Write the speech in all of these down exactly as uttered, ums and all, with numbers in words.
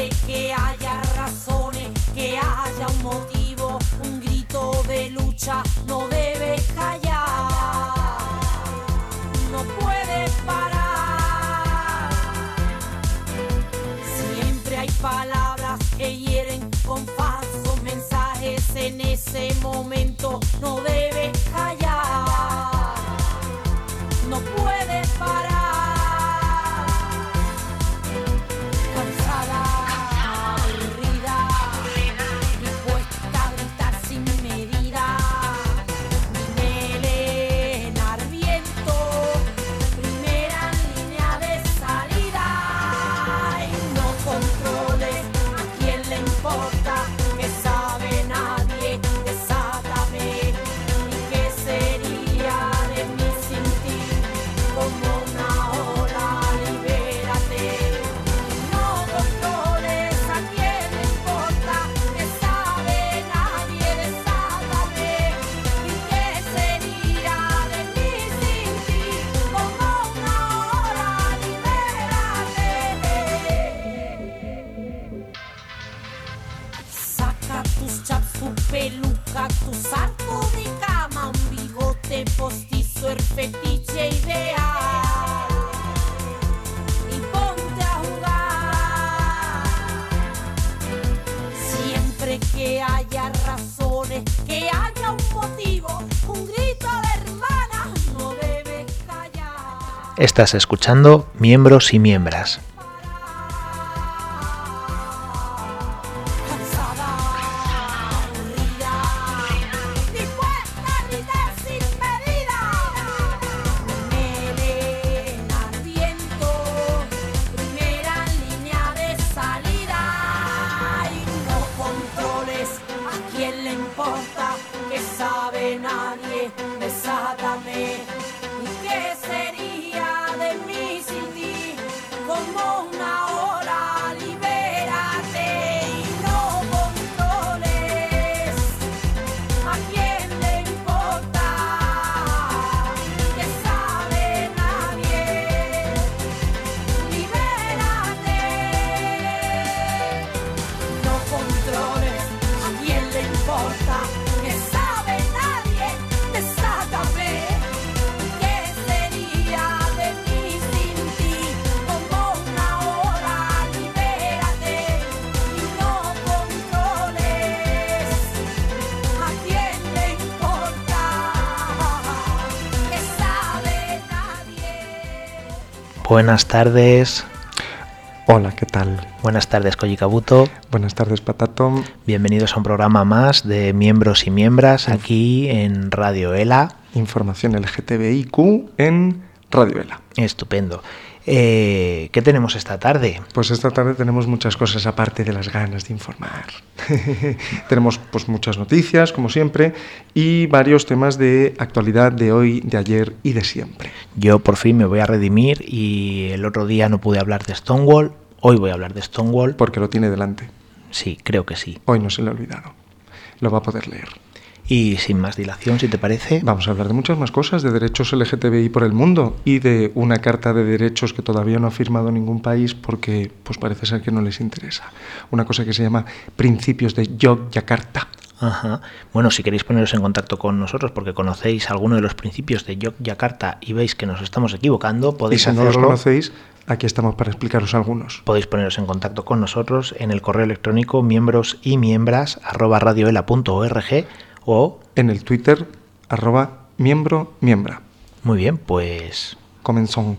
Siempre que haya razones, que haya un motivo, un grito de lucha no debe callar, no puede parar. Siempre hay palabras que hieren con falsos mensajes, en ese momento no debe callar, no puede parar. Cansada, aburrida, dispuesta a gritar sin medida, mi melena ardiendo, primera línea de salida. Y no controles, a quién le importa, que sabe nadie, desátame. ¿Y qué sería de mí sin ti? Como una ola, libérate. No controles, a quién le importa, que sabe nadie, desátame. ¿Y qué sería de mí sin ti? Como una ola, libérate. Saca tus chaps, tu peluca, tu saco de cama, un bigote postizo, el fetiche ideal. Y ponte a jugar. Siempre que haya razones, que haya un motivo, un grito de hermana no debe callar. Estás escuchando Miembros y Miembras. Cansada, aburrida, dispuesta a gritar sin medida, melena ardiendo, primera línea de salida. Y no controles, a quién le importa, que sabe nadie, desátame. ¿Y qué sería de mí sin ti? Como una ola, libérate. Y no controles, a quién le importa, que sabe nadie, libérate. No controles, a quién le importa, que sabe nadie, desátame. ¿Qué sería de mí sin ti? Como una ola, libérate. Y no controles, a quién le importa, que sabe nadie. Buenas tardes. Hola, ¿qué tal? Buenas tardes, Koji Kabuto. Buenas tardes, Patato. Bienvenidos a un programa más de Miembros y Miembras aquí en Radio ELA. Información L G T B I Q en Radio ELA. Estupendo. Eh, ¿Qué tenemos esta tarde? Pues esta tarde tenemos muchas cosas aparte de las ganas de informar. Tenemos pues muchas noticias, como siempre, y varios temas de actualidad de hoy, de ayer y de siempre. Yo por fin me voy a redimir y el otro día no pude hablar de Stonewall. Hoy voy a hablar de Stonewall. Porque lo tiene delante. Sí, creo que sí. Hoy no se le ha olvidado. Lo va a poder leer. Y sin más dilación, si te parece, vamos a hablar de muchas más cosas, de derechos L G T B I por el mundo y de una carta de derechos que todavía no ha firmado ningún país porque pues parece ser que no les interesa. Una cosa que se llama Principios de Yogyakarta. Ajá. Bueno, si queréis poneros en contacto con nosotros porque conocéis alguno de los principios de Yogyakarta y veis que nos estamos equivocando, podéis y si hacerlo. no los conocéis, aquí estamos para explicaros algunos. Podéis poneros en contacto con nosotros en el correo electrónico miembros y miembras arroba radioela punto org o en el Twitter arroba miembro miembra. Muy bien, pues comenzón.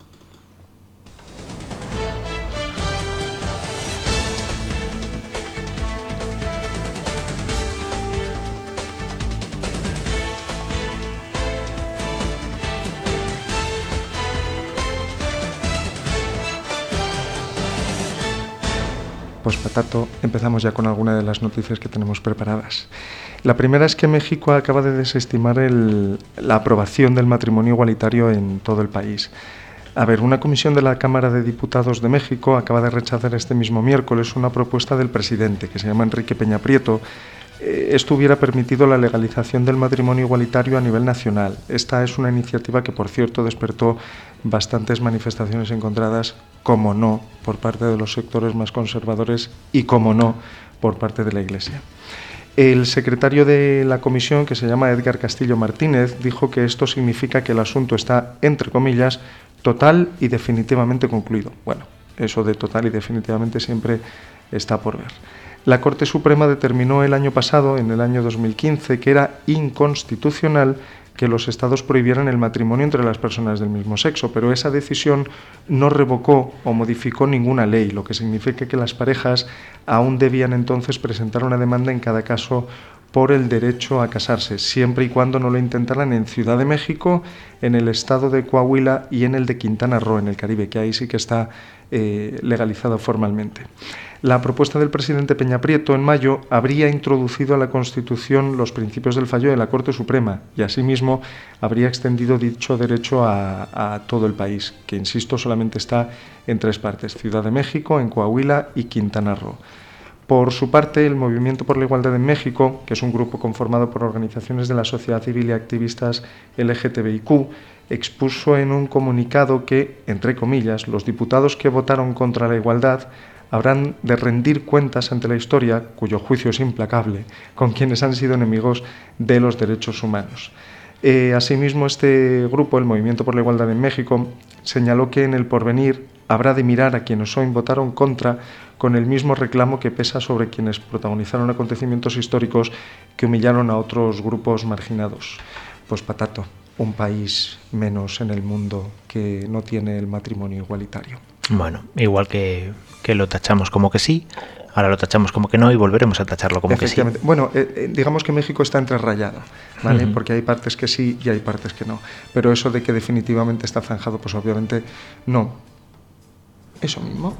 Pues Patato, empezamos ya con alguna de las noticias que tenemos preparadas. La primera es que México acaba de desestimar el, la aprobación del matrimonio igualitario en todo el país. A ver, una comisión de la Cámara de Diputados de México acaba de rechazar este mismo miércoles una propuesta del presidente, que se llama Enrique Peña Prieto. Esto hubiera permitido la legalización del matrimonio igualitario a nivel nacional. Esta es una iniciativa que, por cierto, despertó bastantes manifestaciones encontradas, como no, por parte de los sectores más conservadores y, como no, por parte de la Iglesia. El secretario de la comisión, que se llama Edgar Castillo Martínez, dijo que esto significa que el asunto está, entre comillas, total y definitivamente concluido. Bueno, eso de total y definitivamente siempre está por ver. La Corte Suprema determinó el año pasado, en el año dos mil quince, que era inconstitucional que los estados prohibieran el matrimonio entre las personas del mismo sexo, pero esa decisión no revocó o modificó ninguna ley, lo que significa que las parejas aún debían entonces presentar una demanda en cada caso por el derecho a casarse, siempre y cuando no lo intentaran en Ciudad de México, en el estado de Coahuila y en el de Quintana Roo, en el Caribe, que ahí sí que está eh, legalizado formalmente. La propuesta del presidente Peña Prieto en mayo habría introducido a la Constitución los principios del fallo de la Corte Suprema y asimismo habría extendido dicho derecho a, a todo el país, que insisto solamente está en tres partes: Ciudad de México, en Coahuila y Quintana Roo. Por su parte, el Movimiento por la Igualdad en México, que es un grupo conformado por organizaciones de la sociedad civil y activistas L G T B I Q, expuso en un comunicado que, entre comillas, los diputados que votaron contra la igualdad habrán de rendir cuentas ante la historia, cuyo juicio es implacable, con quienes han sido enemigos de los derechos humanos. Eh, asimismo, este grupo, el Movimiento por la Igualdad en México, señaló que en el porvenir habrá de mirar a quienes hoy votaron contra con el mismo reclamo que pesa sobre quienes protagonizaron acontecimientos históricos que humillaron a otros grupos marginados. Pues patato, un país menos en el mundo que no tiene el matrimonio igualitario. Bueno, igual que, que lo tachamos como que sí, ahora lo tachamos como que no y volveremos a tacharlo como que sí. Bueno, eh, digamos que México está entrerrayado, ¿vale? Uh-huh. Porque hay partes que sí y hay partes que no. Pero eso de que definitivamente está zanjado, pues obviamente no. Eso mismo.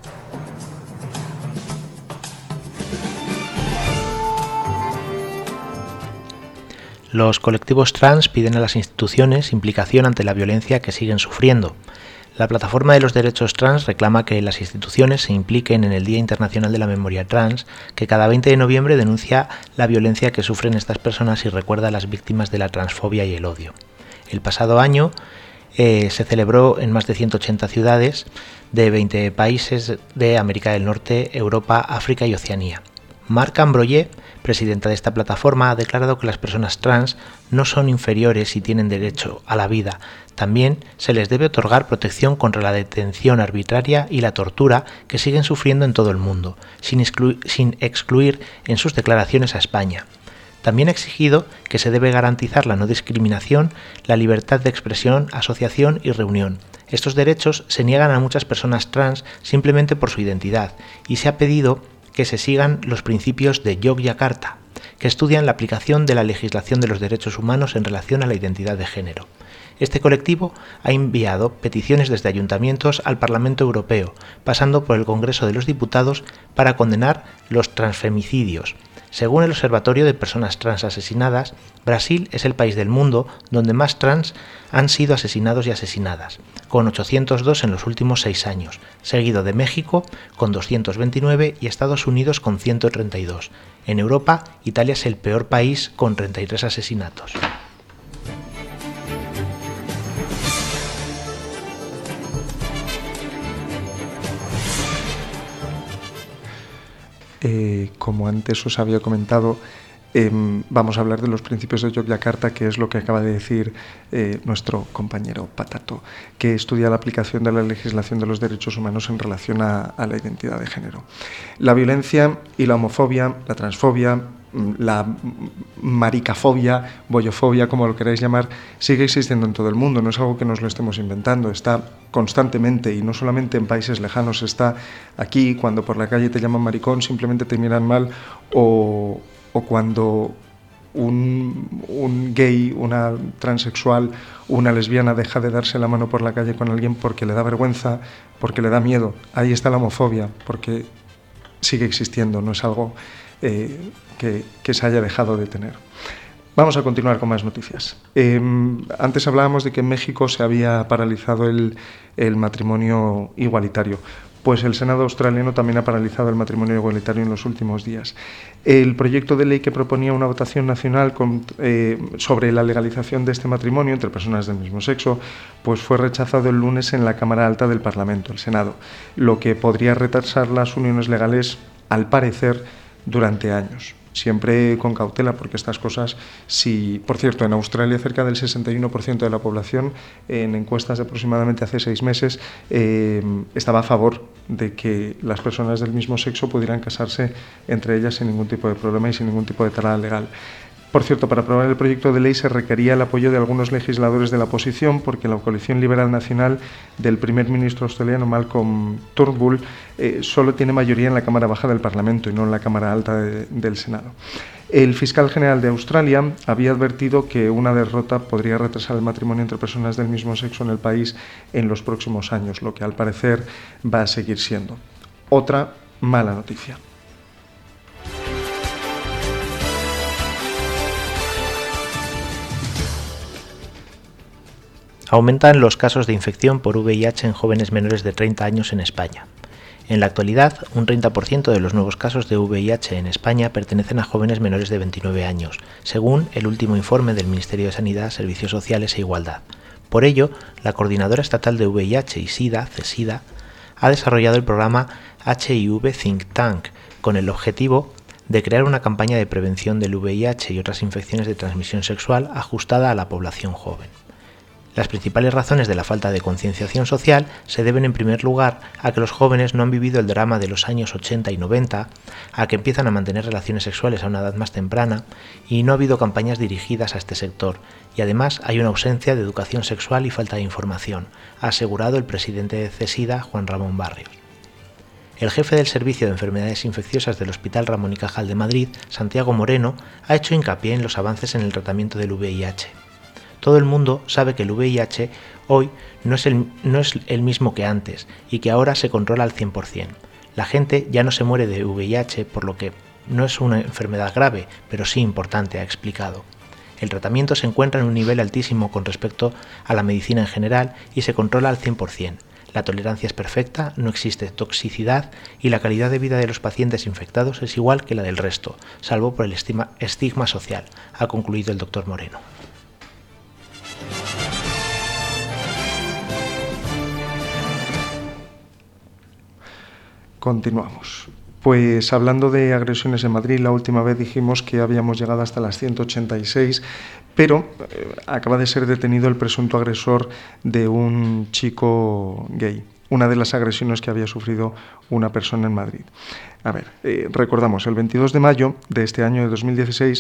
Los colectivos trans piden a las instituciones implicación ante la violencia que siguen sufriendo. La Plataforma de los Derechos Trans reclama que las instituciones se impliquen en el Día Internacional de la Memoria Trans, que cada veinte de noviembre denuncia la violencia que sufren estas personas y recuerda a las víctimas de la transfobia y el odio. El pasado año eh, se celebró en más de ciento ochenta ciudades de veinte países de América del Norte, Europa, África y Oceanía. Marc Ambroyé, presidenta de esta plataforma, ha declarado que las personas trans no son inferiores y tienen derecho a la vida. También se les debe otorgar protección contra la detención arbitraria y la tortura que siguen sufriendo en todo el mundo, sin excluir, sin excluir en sus declaraciones a España. También ha exigido que se debe garantizar la no discriminación, la libertad de expresión, asociación y reunión. Estos derechos se niegan a muchas personas trans simplemente por su identidad y se ha pedido que se sigan los principios de Yogyakarta, que estudian la aplicación de la legislación de los derechos humanos en relación a la identidad de género. Este colectivo ha enviado peticiones desde ayuntamientos al Parlamento Europeo, pasando por el Congreso de los Diputados para condenar los transfemicidios. Según el Observatorio de Personas Trans Asesinadas, Brasil es el país del mundo donde más trans han sido asesinados y asesinadas, con ochocientos dos en los últimos seis años, seguido de México con doscientos veintinueve y Estados Unidos con ciento treinta y dos. En Europa, Italia es el peor país con treinta y tres asesinatos. Eh, como antes os había comentado, eh, vamos a hablar de los principios de Yogyakarta, que es lo que acaba de decir eh, nuestro compañero Patato, que estudia la aplicación de la legislación de los derechos humanos en relación a, a la identidad de género. La violencia y la homofobia, la transfobia, la maricafobia, boyofobia, como lo queráis llamar, sigue existiendo en todo el mundo, no es algo que nos lo estemos inventando, está constantemente y no solamente en países lejanos, está aquí. Cuando por la calle te llaman maricón, simplemente te miran mal, o, o cuando un, un gay, una transexual, una lesbiana deja de darse la mano por la calle con alguien porque le da vergüenza, porque le da miedo. Ahí está la homofobia, porque sigue existiendo, no es algo eh, que, que se haya dejado de tener. Vamos a continuar con más noticias. Eh, antes hablábamos de que en México se había paralizado el, el matrimonio igualitario. pues el Senado australiano también ha paralizado el matrimonio igualitario en los últimos días. El proyecto de ley que proponía una votación nacional con, eh, sobre la legalización de este matrimonio entre personas del mismo sexo, pues fue rechazado el lunes en la Cámara Alta del Parlamento, el Senado, lo que podría retrasar las uniones legales, al parecer, durante años. Siempre con cautela, porque estas cosas, si, por cierto, en Australia cerca del sesenta y uno por ciento de la población, en encuestas de aproximadamente hace seis meses, eh, estaba a favor de que las personas del mismo sexo pudieran casarse entre ellas sin ningún tipo de problema y sin ningún tipo de traba legal. Por cierto, para aprobar el proyecto de ley se requería el apoyo de algunos legisladores de la oposición, porque la coalición liberal nacional del primer ministro australiano Malcolm Turnbull eh, solo tiene mayoría en la Cámara Baja del Parlamento y no en la Cámara Alta de, del Senado. El fiscal general de Australia había advertido que una derrota podría retrasar el matrimonio entre personas del mismo sexo en el país en los próximos años, lo que al parecer va a seguir siendo. Otra mala noticia. Aumentan los casos de infección por V I H en jóvenes menores de treinta años en España. En la actualidad, un treinta por ciento de los nuevos casos de V I H en España pertenecen a jóvenes menores de veintinueve años, según el último informe del Ministerio de Sanidad, Servicios Sociales e Igualdad. Por ello, la Coordinadora Estatal de V I H y SIDA, CESIDA, ha desarrollado el programa H I V Think Tank, con el objetivo de crear una campaña de prevención del V I H y otras infecciones de transmisión sexual ajustada a la población joven. Las principales razones de la falta de concienciación social se deben en primer lugar a que los jóvenes no han vivido el drama de los años ochenta y noventa, a que empiezan a mantener relaciones sexuales a una edad más temprana y no ha habido campañas dirigidas a este sector, y además hay una ausencia de educación sexual y falta de información, ha asegurado el presidente de CESIDA, Juan Ramón Barrios. El jefe del Servicio de Enfermedades Infecciosas del Hospital Ramón y Cajal de Madrid, Santiago Moreno, ha hecho hincapié en los avances en el tratamiento del V I H. Todo el mundo sabe que el V I H hoy no es, el, no es el mismo que antes y que ahora se controla al cien por cien. La gente ya no se muere de V I H, por lo que no es una enfermedad grave, pero sí importante, ha explicado. El tratamiento se encuentra en un nivel altísimo con respecto a la medicina en general y se controla al cien por cien. La tolerancia es perfecta, no existe toxicidad y la calidad de vida de los pacientes infectados es igual que la del resto, salvo por el estigma, estigma social, ha concluido el doctor Moreno. Continuamos. Pues hablando de agresiones en Madrid, la última vez dijimos que habíamos llegado hasta las ciento ochenta y seis, pero eh, acaba de ser detenido el presunto agresor de un chico gay, una de las agresiones que había sufrido una persona en Madrid. A ver, eh, recordamos, el veintidós de mayo de este año de dos mil dieciséis,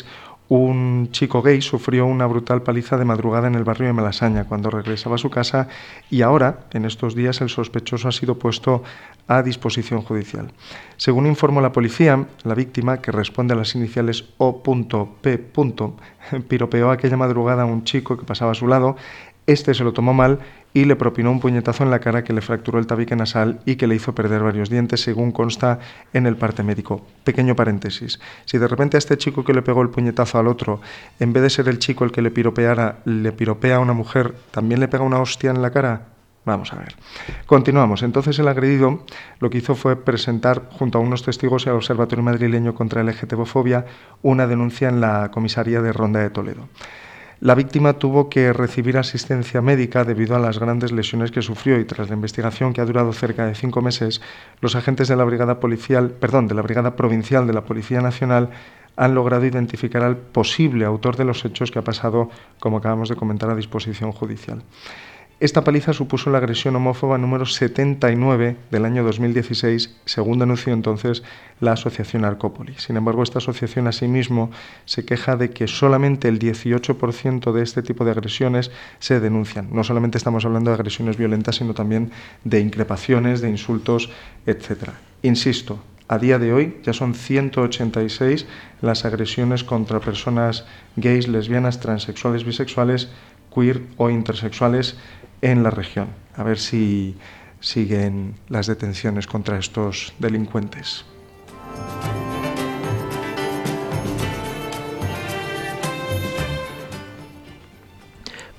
un chico gay sufrió una brutal paliza de madrugada en el barrio de Malasaña cuando regresaba a su casa y ahora, en estos días, el sospechoso ha sido puesto a disposición judicial. Según informó la policía, la víctima, que responde a las iniciales O P, piropeó aquella madrugada a un chico que pasaba a su lado. Este se lo tomó mal y le propinó un puñetazo en la cara que le fracturó el tabique nasal y que le hizo perder varios dientes, según consta en el parte médico. Pequeño paréntesis. Si de repente a este chico que le pegó el puñetazo al otro, en vez de ser el chico el que le piropeara, le piropea a una mujer, ¿también le pega una hostia en la cara? Vamos a ver. Continuamos. Entonces el agredido lo que hizo fue presentar junto a unos testigos y al Observatorio Madrileño contra la L G T B fobia una denuncia en la comisaría de Ronda de Toledo. La víctima tuvo que recibir asistencia médica debido a las grandes lesiones que sufrió y tras la investigación que ha durado cerca de cinco meses, los agentes de la Brigada Policial, perdón, de la Brigada Provincial de la Policía Nacional han logrado identificar al posible autor de los hechos que ha pasado, como acabamos de comentar, a disposición judicial. Esta paliza supuso la agresión homófoba número setenta y nueve del año dos mil dieciséis, según denunció entonces la asociación Arcópolis. Sin embargo, esta asociación asimismo se queja de que solamente el dieciocho por ciento de este tipo de agresiones se denuncian. No solamente estamos hablando de agresiones violentas, sino también de increpaciones, de insultos, etcétera. Insisto, a día de hoy ya son ciento ochenta y seis las agresiones contra personas gays, lesbianas, transexuales, bisexuales, queer o intersexuales en la región. A ver si siguen las detenciones contra estos delincuentes.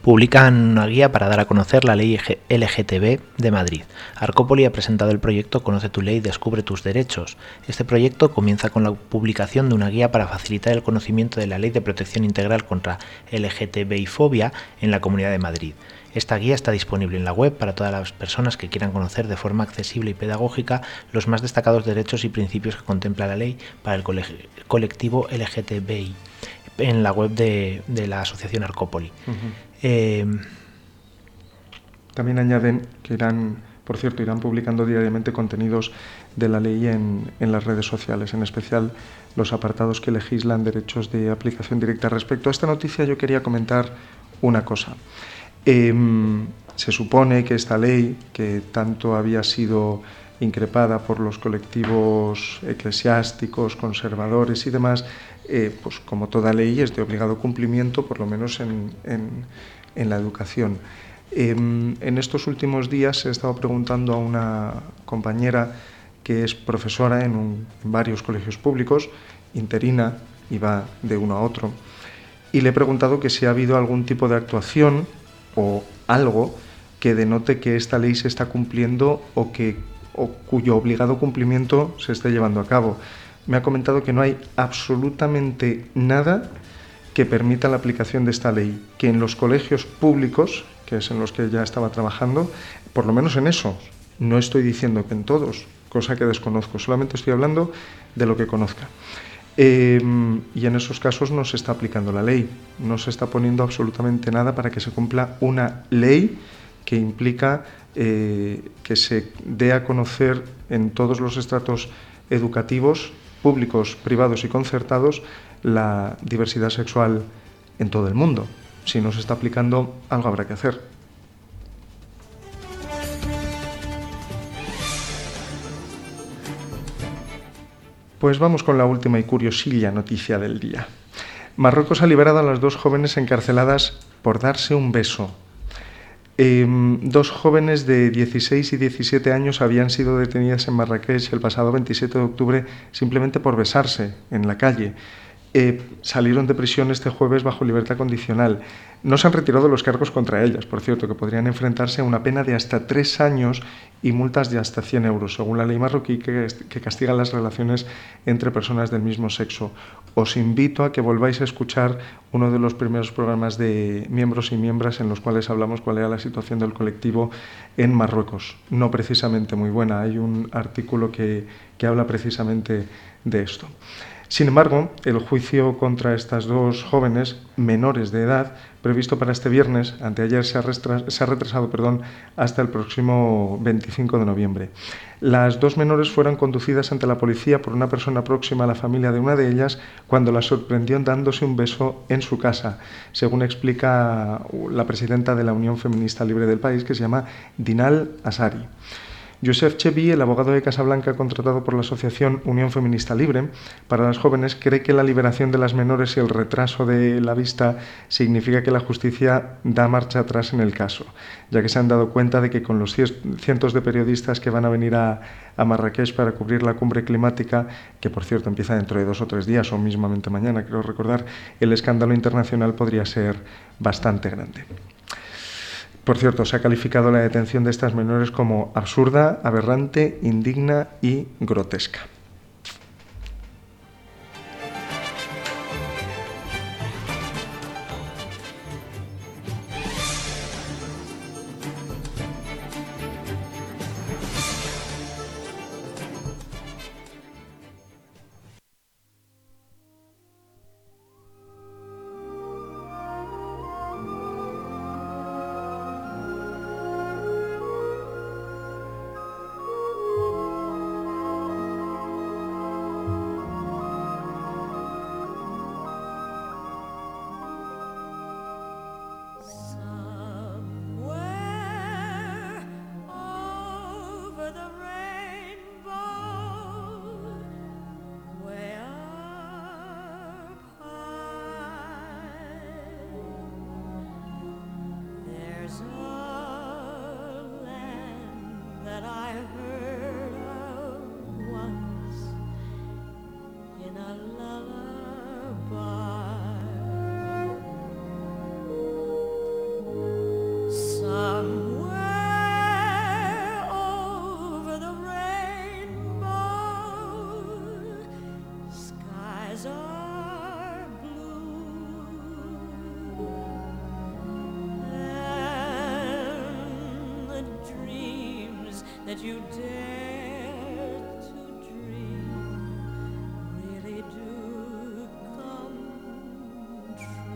publican una guía para dar a conocer la ley L G T B de Madrid. Arcópoli ha presentado el proyecto Conoce tu ley, descubre tus derechos. Este proyecto comienza con la publicación de una guía para facilitar el conocimiento de la Ley de Protección Integral contra L G T B I fobia en la Comunidad de Madrid. Esta guía está disponible en la web para todas las personas que quieran conocer de forma accesible y pedagógica los más destacados derechos y principios que contempla la ley para el colectivo L G T B I, en la web de, de la asociación Arcópoli. Uh-huh. eh, También añaden que irán, por cierto, irán publicando diariamente contenidos de la ley en, en las redes sociales, en especial los apartados que legislan derechos de aplicación directa. Respecto a esta noticia, yo quería comentar una cosa. Eh, se supone que esta ley, que tanto había sido increpada por los colectivos eclesiásticos, conservadores y demás, eh, pues como toda ley es de obligado cumplimiento, por lo menos en, en, en la educación. Eh, en estos últimos días he estado preguntando a una compañera que es profesora en, un, en varios colegios públicos, interina, y va de uno a otro, y le he preguntado que si ha habido algún tipo de actuación o algo que denote que esta ley se está cumpliendo o, que, o cuyo obligado cumplimiento se esté llevando a cabo. Me ha comentado que no hay absolutamente nada que permita la aplicación de esta ley, que en los colegios públicos, que es en los que ella estaba trabajando, por lo menos en eso, no estoy diciendo que en todos, cosa que desconozco, solamente estoy hablando de lo que conozca. Eh, y en esos casos no se está aplicando la ley, no se está poniendo absolutamente nada para que se cumpla una ley que implica eh, que se dé a conocer en todos los estratos educativos, públicos, privados y concertados, la diversidad sexual en todo el mundo. Si no se está aplicando, algo habrá que hacer. Pues vamos con la última y curiosilla noticia del día. Marruecos ha liberado a las dos jóvenes encarceladas por darse un beso. Eh, dos jóvenes de dieciséis y diecisiete años habían sido detenidas en Marrakech el pasado veintisiete de octubre simplemente por besarse en la calle. Eh, salieron de prisión este jueves bajo libertad condicional. No se han retirado los cargos contra ellas, por cierto, que podrían enfrentarse a una pena de hasta tres años y multas de hasta cien euros, según la ley marroquí que, que castiga las relaciones entre personas del mismo sexo. Os invito a que volváis a escuchar uno de los primeros programas de Miembros y Miembras en los cuales hablamos cuál era la situación del colectivo en Marruecos. No precisamente muy buena, hay un artículo que, que habla precisamente de esto. Sin embargo, el juicio contra estas dos jóvenes menores de edad, previsto para este viernes, anteayer se ha, restra- se ha retrasado perdón, hasta el próximo veinticinco de noviembre. Las dos menores fueron conducidas ante la policía por una persona próxima a la familia de una de ellas cuando las sorprendió dándose un beso en su casa, según explica la presidenta de la Unión Feminista Libre del país, que se llama Dinal Asari. Youssef Chebbi, el abogado de Casablanca contratado por la asociación Unión Feminista Libre para las jóvenes, cree que la liberación de las menores y el retraso de la vista significa que la justicia da marcha atrás en el caso, ya que se han dado cuenta de que con los cientos de periodistas que van a venir a, a Marrakech para cubrir la cumbre climática, que por cierto empieza dentro de dos o tres días o mismamente mañana, creo recordar, el escándalo internacional podría ser bastante grande. Por cierto, se ha calificado la detención de estas menores como absurda, aberrante, indigna y grotesca. that you dare to dream really do come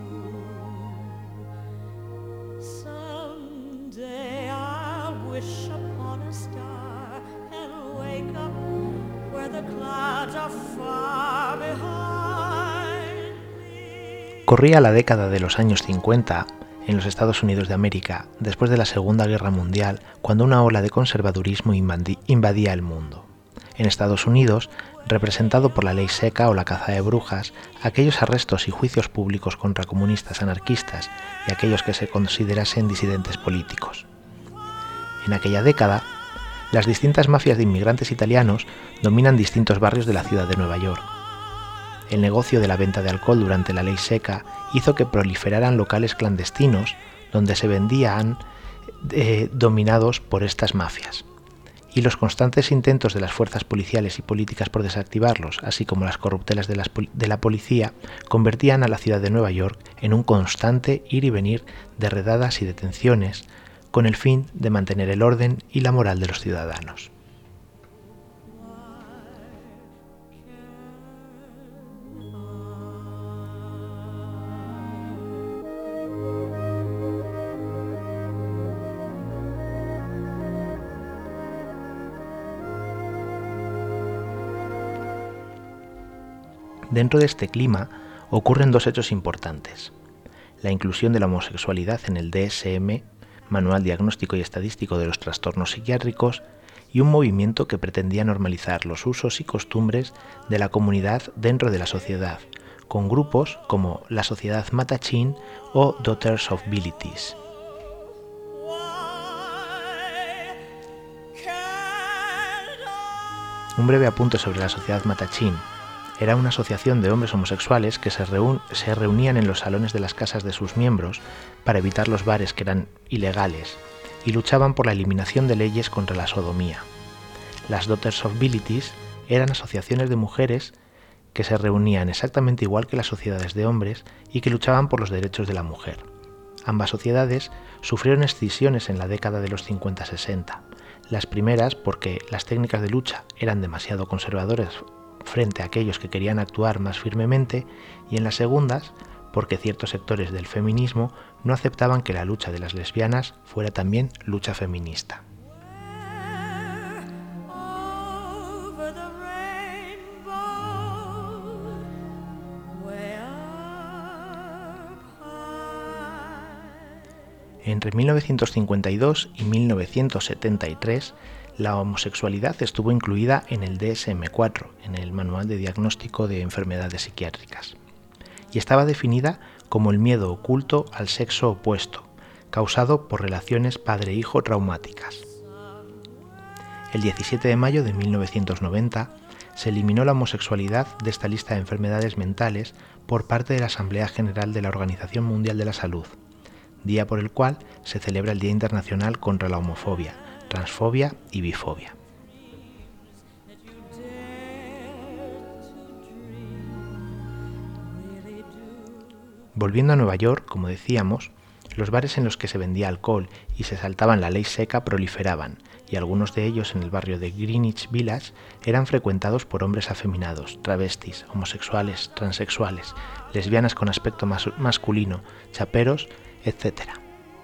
true. Someday I'll wish upon a star and wake up where the clouds are far behind me. Corría la década de los años cincuenta en los Estados Unidos de América, después de la Segunda Guerra Mundial, cuando una ola de conservadurismo invadía el mundo. En Estados Unidos, representado por la ley seca o la caza de brujas, aquellos arrestos y juicios públicos contra comunistas anarquistas y aquellos que se considerasen disidentes políticos. En aquella década, las distintas mafias de inmigrantes italianos dominan distintos barrios de la ciudad de Nueva York. El negocio de la venta de alcohol durante la ley seca hizo que proliferaran locales clandestinos donde se vendían eh, dominados por estas mafias. Y los constantes intentos de las fuerzas policiales y políticas por desactivarlos, así como las corruptelas de, las, de la policía, convertían a la ciudad de Nueva York en un constante ir y venir de redadas y detenciones, con el fin de mantener el orden y la moral de los ciudadanos. Dentro de este clima ocurren dos hechos importantes: la inclusión de la homosexualidad en el D S M, Manual Diagnóstico y Estadístico de los Trastornos Psiquiátricos, y un movimiento que pretendía normalizar los usos y costumbres de la comunidad dentro de la sociedad, con grupos como la Sociedad Mattachine o Daughters of Bilitis. Un breve apunte sobre la Sociedad Mattachine. Era una asociación de hombres homosexuales que se, reun- se reunían en los salones de las casas de sus miembros para evitar los bares que eran ilegales y luchaban por la eliminación de leyes contra la sodomía. Las Daughters of Bilitis eran asociaciones de mujeres que se reunían exactamente igual que las sociedades de hombres y que luchaban por los derechos de la mujer. Ambas sociedades sufrieron escisiones en la década de los cincuenta sesenta. Las primeras porque las técnicas de lucha eran demasiado conservadoras frente a aquellos que querían actuar más firmemente, y en las segundas porque ciertos sectores del feminismo no aceptaban que la lucha de las lesbianas fuera también lucha feminista. Entre mil novecientos cincuenta y dos y mil novecientos setenta y tres, la homosexualidad estuvo incluida en el D S M cuatro, en el Manual de Diagnóstico de Enfermedades Psiquiátricas, y estaba definida como el miedo oculto al sexo opuesto, causado por relaciones padre-hijo traumáticas. El diecisiete de mayo de mil novecientos noventa se eliminó la homosexualidad de esta lista de enfermedades mentales por parte de la Asamblea General de la Organización Mundial de la Salud, día por el cual se celebra el Día Internacional contra la Homofobia, Transfobia y Bifobia. Volviendo a Nueva York, como decíamos, los bares en los que se vendía alcohol y se saltaban la ley seca proliferaban, y algunos de ellos en el barrio de Greenwich Village eran frecuentados por hombres afeminados, travestis, homosexuales, transexuales, lesbianas con aspecto mas- masculino, chaperos, etcétera.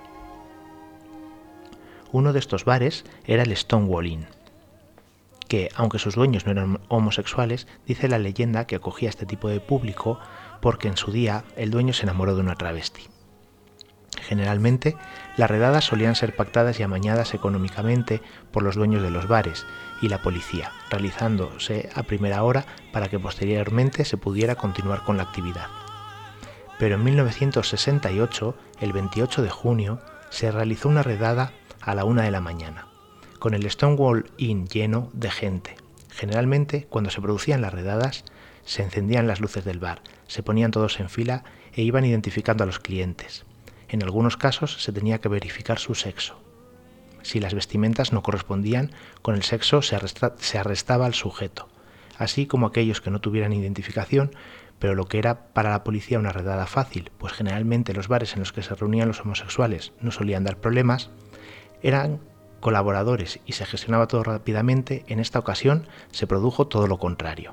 Uno de estos bares era el Stonewall Inn, que, aunque sus dueños no eran homosexuales, dice la leyenda que acogía a este tipo de público porque en su día el dueño se enamoró de una travesti. Generalmente, las redadas solían ser pactadas y amañadas económicamente por los dueños de los bares y la policía, realizándose a primera hora para que posteriormente se pudiera continuar con la actividad. Pero en mil novecientos sesenta y ocho, el veintiocho de junio, se realizó una redada a la una de la mañana, con el Stonewall Inn lleno de gente. Generalmente, cuando se producían las redadas, se encendían las luces del bar, se ponían todos en fila e iban identificando a los clientes. En algunos casos se tenía que verificar su sexo. Si las vestimentas no correspondían con el sexo, se, arresta- se arrestaba al sujeto, así como aquellos que no tuvieran identificación, pero lo que era para la policía una redada fácil, pues generalmente los bares en los que se reunían los homosexuales no solían dar problemas, eran colaboradores y se gestionaba todo rápidamente, en esta ocasión se produjo todo lo contrario.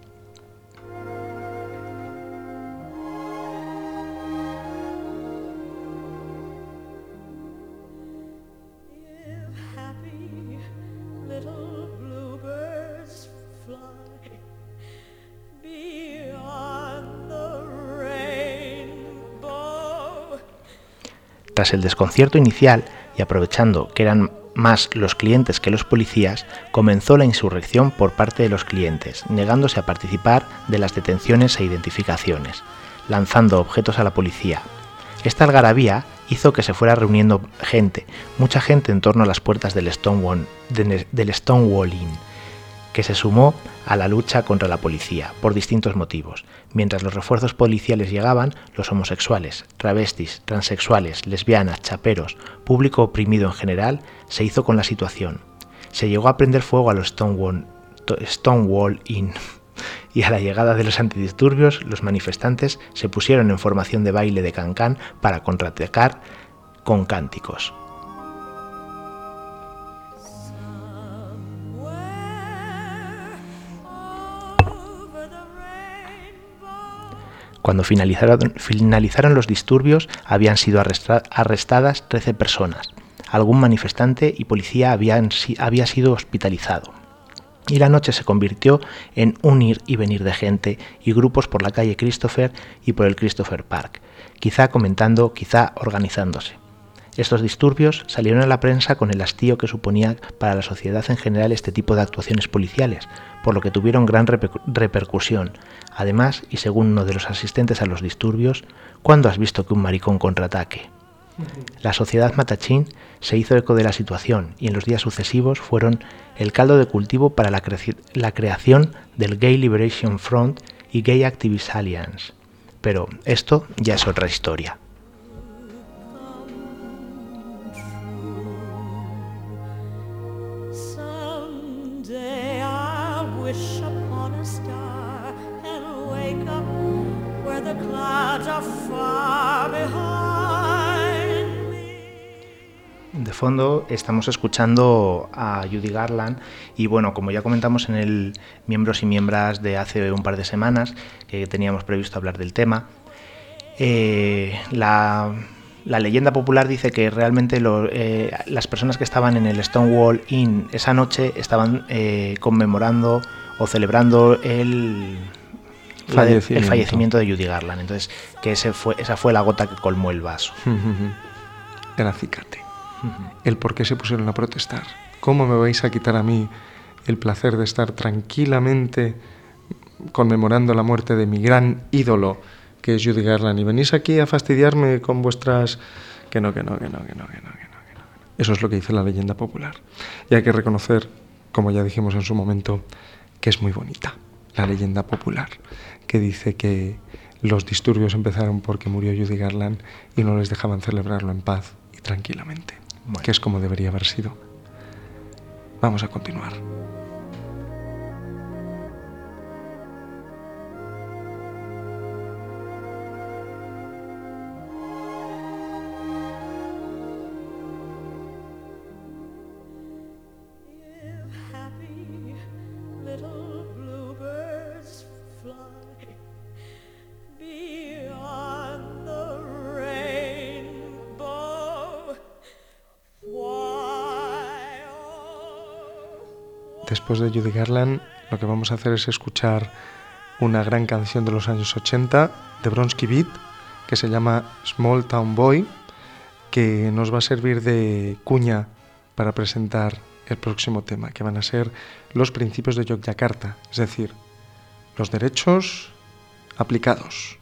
Tras el desconcierto inicial, y aprovechando que eran más los clientes que los policías, comenzó la insurrección por parte de los clientes, negándose a participar de las detenciones e identificaciones, lanzando objetos a la policía. Esta algarabía hizo que se fuera reuniendo gente, mucha gente en torno a las puertas del Stonewall, del Stonewall Inn, que se sumó a la lucha contra la policía, por distintos motivos. Mientras los refuerzos policiales llegaban, los homosexuales, travestis, transexuales, lesbianas, chaperos, público oprimido en general, se hizo con la situación. Se llegó a prender fuego a los Stonewall, Stonewall Inn, y a la llegada de los antidisturbios, los manifestantes se pusieron en formación de baile de cancán para contraatacar con cánticos. Cuando finalizaron, finalizaron los disturbios, habían sido arresta, arrestadas trece personas. Algún manifestante y policía habían, había sido hospitalizado. Y la noche se convirtió en un ir y venir de gente y grupos por la calle Christopher y por el Christopher Park, quizá comentando, quizá organizándose. Estos disturbios salieron a la prensa con el hastío que suponía para la sociedad en general este tipo de actuaciones policiales, por lo que tuvieron gran reper- repercusión. Además, y según uno de los asistentes a los disturbios, ¿cuándo has visto que un maricón contraataque? La sociedad matachín se hizo eco de la situación y en los días sucesivos fueron el caldo de cultivo para la, cre- la creación del Gay Liberation Front y Gay Activist Alliance. Pero esto ya es otra historia. De fondo estamos escuchando a Judy Garland y bueno, como ya comentamos en el Miembros y Miembras de hace un par de semanas, que teníamos previsto hablar del tema, eh, la, la leyenda popular dice que realmente lo, eh, las personas que estaban en el Stonewall Inn esa noche estaban eh, conmemorando o celebrando el... Fallecimiento. el fallecimiento de Judy Garland, entonces que ese fue, esa fue la gota que colmó el vaso. El acicate. El por qué se pusieron a protestar. ¿Cómo me vais a quitar a mí el placer de estar tranquilamente conmemorando la muerte de mi gran ídolo, que es Judy Garland, y venís aquí a fastidiarme con vuestras... Que no, que no, que no, que no, que no, que no, que no. Eso es lo que dice la leyenda popular. Y hay que reconocer, como ya dijimos en su momento, que es muy bonita la leyenda popular, que dice que los disturbios empezaron porque murió Judy Garland y no les dejaban celebrarlo en paz y tranquilamente, bueno, que es como debería haber sido. Vamos a continuar. Después de Judy Garland, lo que vamos a hacer es escuchar una gran canción de los años ochenta de Bronski Beat, que se llama Small Town Boy, que nos va a servir de cuña para presentar el próximo tema, que van a ser los principios de Yogyakarta, es decir, los derechos aplicados.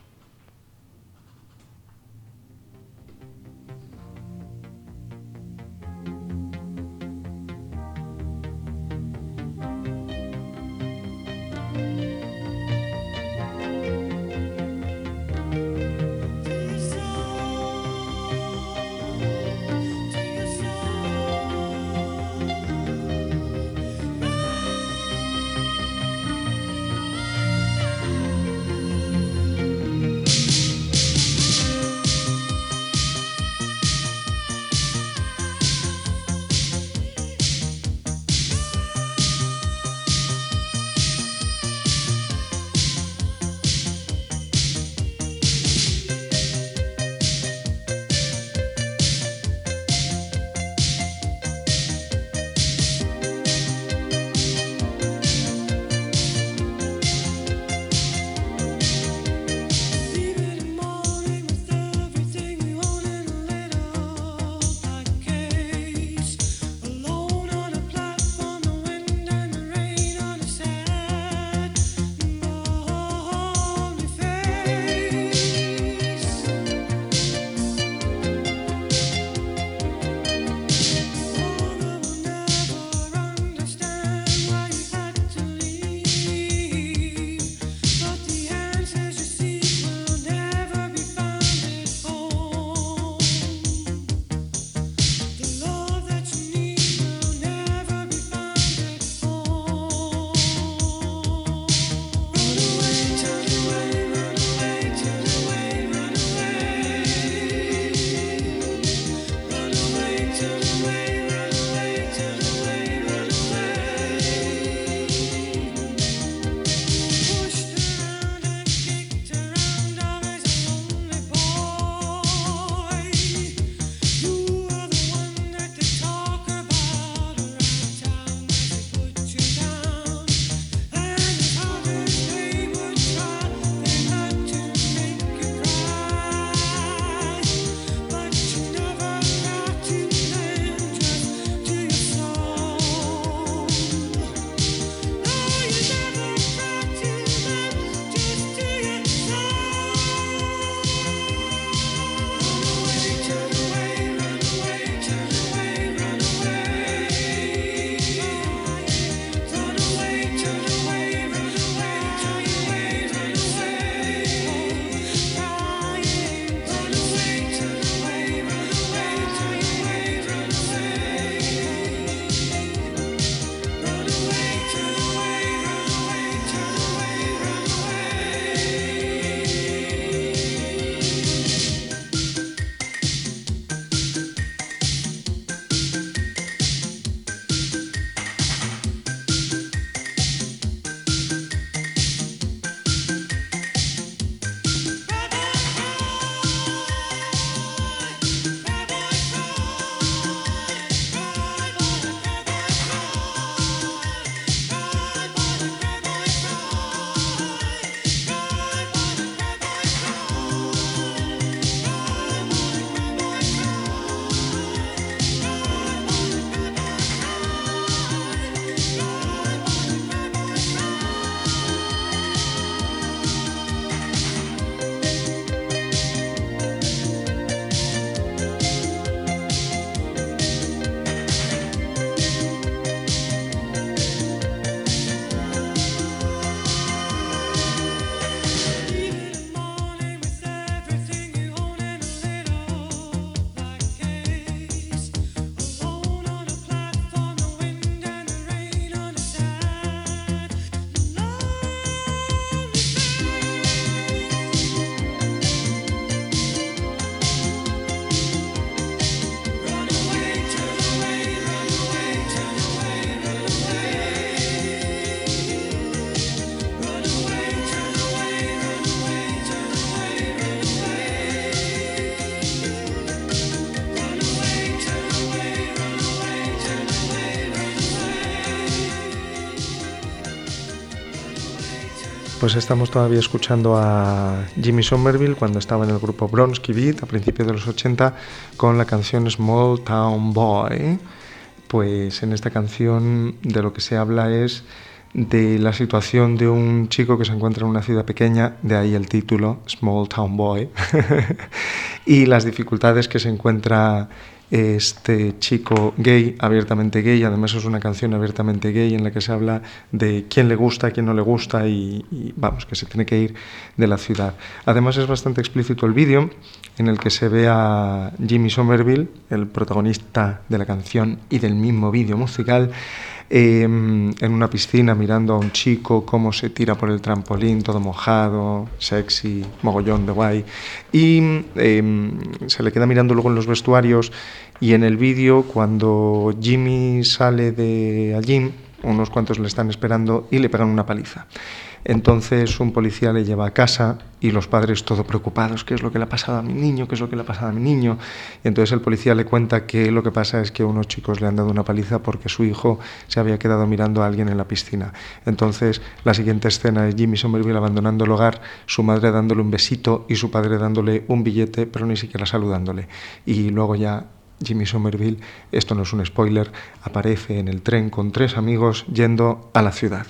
Pues estamos todavía escuchando a Jimmy Somerville cuando estaba en el grupo Bronski Beat a principios de los ochenta con la canción Small Town Boy. Pues en esta canción de lo que se habla es de la situación de un chico que se encuentra en una ciudad pequeña, de ahí el título, Small Town Boy, y las dificultades que se encuentra este chico gay, abiertamente gay. Además es una canción abiertamente gay en la que se habla de quién le gusta, quién no le gusta y, y vamos, que se tiene que ir de la ciudad. Además es bastante explícito el vídeo en el que se ve a Jimmy Somerville, el protagonista de la canción y del mismo vídeo musical, eh, en una piscina mirando a un chico cómo se tira por el trampolín todo mojado, sexy, mogollón de guay, y eh, se le queda mirando luego en los vestuarios. Y en el vídeo, cuando Jimmy sale de allí, unos cuantos le están esperando y le pegan una paliza. Entonces un policía le lleva a casa y los padres todo preocupados, ¿qué es lo que le ha pasado a mi niño? ¿Qué es lo que le ha pasado a mi niño? Y entonces el policía le cuenta que lo que pasa es que unos chicos le han dado una paliza porque su hijo se había quedado mirando a alguien en la piscina. Entonces la siguiente escena es Jimmy Somerville abandonando el hogar, su madre dándole un besito y su padre dándole un billete, pero ni siquiera saludándole. Y luego ya Jimmy Somerville, esto no es un spoiler, aparece en el tren con tres amigos yendo a la ciudad.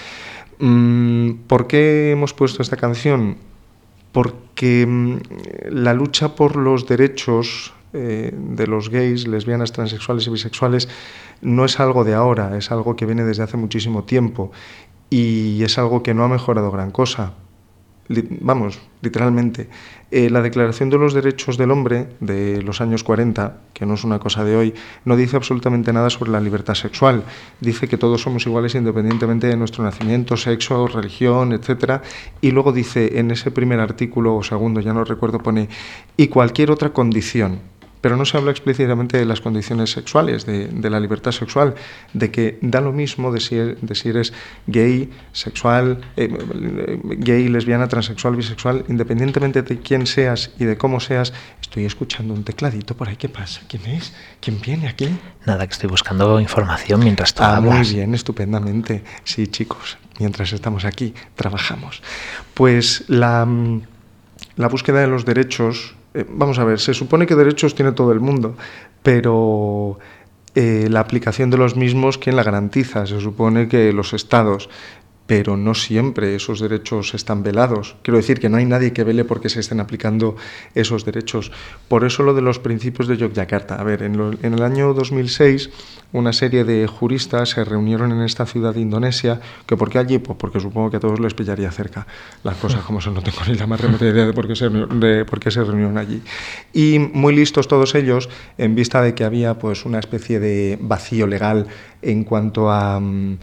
¿Por qué hemos puesto esta canción? Porque la lucha por los derechos eh, de los gays, lesbianas, transexuales y bisexuales no es algo de ahora, es algo que viene desde hace muchísimo tiempo y es algo que no ha mejorado gran cosa. Vamos, literalmente. Eh, la Declaración de los Derechos del Hombre de los años cuarenta, que no es una cosa de hoy, no dice absolutamente nada sobre la libertad sexual. Dice que todos somos iguales independientemente de nuestro nacimiento, sexo, religión, etcétera. Y luego dice en ese primer artículo o segundo, ya no recuerdo, pone y cualquier otra condición. Pero no se habla explícitamente de las condiciones sexuales, de, de la libertad sexual, de que da lo mismo de si, de si eres gay, sexual, eh, gay, lesbiana, transexual, bisexual, independientemente de quién seas y de cómo seas. Estoy escuchando un tecladito por ahí, ¿qué pasa? ¿Quién es? ¿Quién viene aquí? Nada, que estoy buscando información mientras tú ah, hablas. Muy bien, estupendamente. Sí, chicos, mientras estamos aquí, trabajamos. Pues la, la búsqueda de los derechos... Eh, vamos a ver, se supone que derechos tiene todo el mundo, pero eh, la aplicación de los mismos, ¿quién la garantiza? Se supone que los estados, pero no siempre esos derechos están velados. Quiero decir que no hay nadie que vele porque se estén aplicando esos derechos. Por eso lo de los principios de Yogyakarta. A ver, en, lo, en el año dos mil seis una serie de juristas se reunieron en esta ciudad de Indonesia. ¿Que por qué allí? Pues porque supongo que a todos les pillaría cerca. Las cosas como son, no tengo ni la más remota idea de por qué se, de por qué se reunieron allí. Y muy listos todos ellos, en vista de que había pues una especie de vacío legal en cuanto a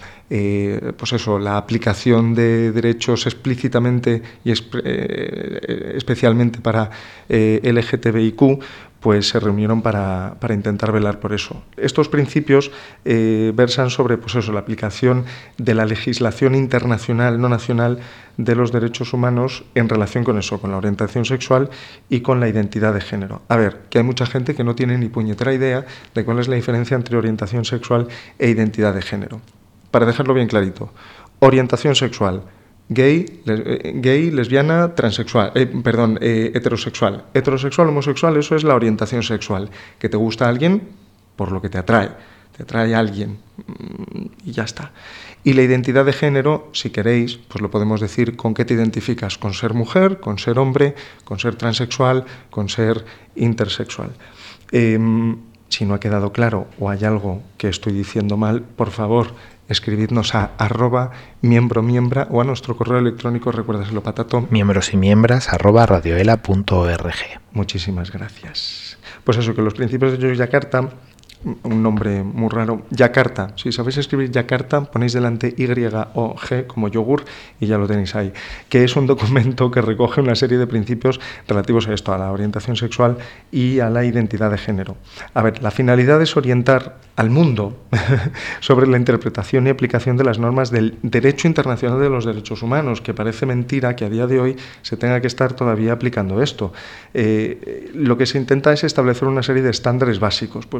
eh, pues eso, la aplicación de derechos explícitamente y espe- eh, especialmente para eh, L G T B I Q, pues se reunieron para, para intentar velar por eso. Estos principios eh, versan sobre pues eso, la aplicación de la legislación internacional, no nacional, de los derechos humanos en relación con eso, con la orientación sexual y con la identidad de género. A ver, que hay mucha gente que no tiene ni puñetera idea de cuál es la diferencia entre orientación sexual e identidad de género. Para dejarlo bien clarito, orientación sexual, gay, le, gay lesbiana, transexual, eh, perdón, eh, heterosexual. Heterosexual, homosexual, eso es la orientación sexual. Que te gusta a alguien por lo que te atrae. Te atrae a alguien y ya está. Y la identidad de género, si queréis, pues lo podemos decir con qué te identificas, con ser mujer, con ser hombre, con ser transexual, con ser intersexual. Eh, si no ha quedado claro o hay algo que estoy diciendo mal, por favor, escribidnos a arroba miembro miembra o a nuestro correo electrónico, recuérdaselo, Patato. Miembros y miembras arroba radioela punto org. Muchísimas gracias. Pues eso, que los principios de Yogyakarta, un nombre muy raro, Yakarta. Si sabéis escribir Yakarta, ponéis delante Y o G como yogur y ya lo tenéis ahí. Que es un documento que recoge una serie de principios relativos a esto, a la orientación sexual y a la identidad de género. A ver, la finalidad es orientar al mundo sobre la interpretación y aplicación de las normas del derecho internacional de los derechos humanos, que parece mentira que a día de hoy se tenga que estar todavía aplicando esto. Eh, lo que se intenta es establecer una serie de estándares básicos, pues para evitar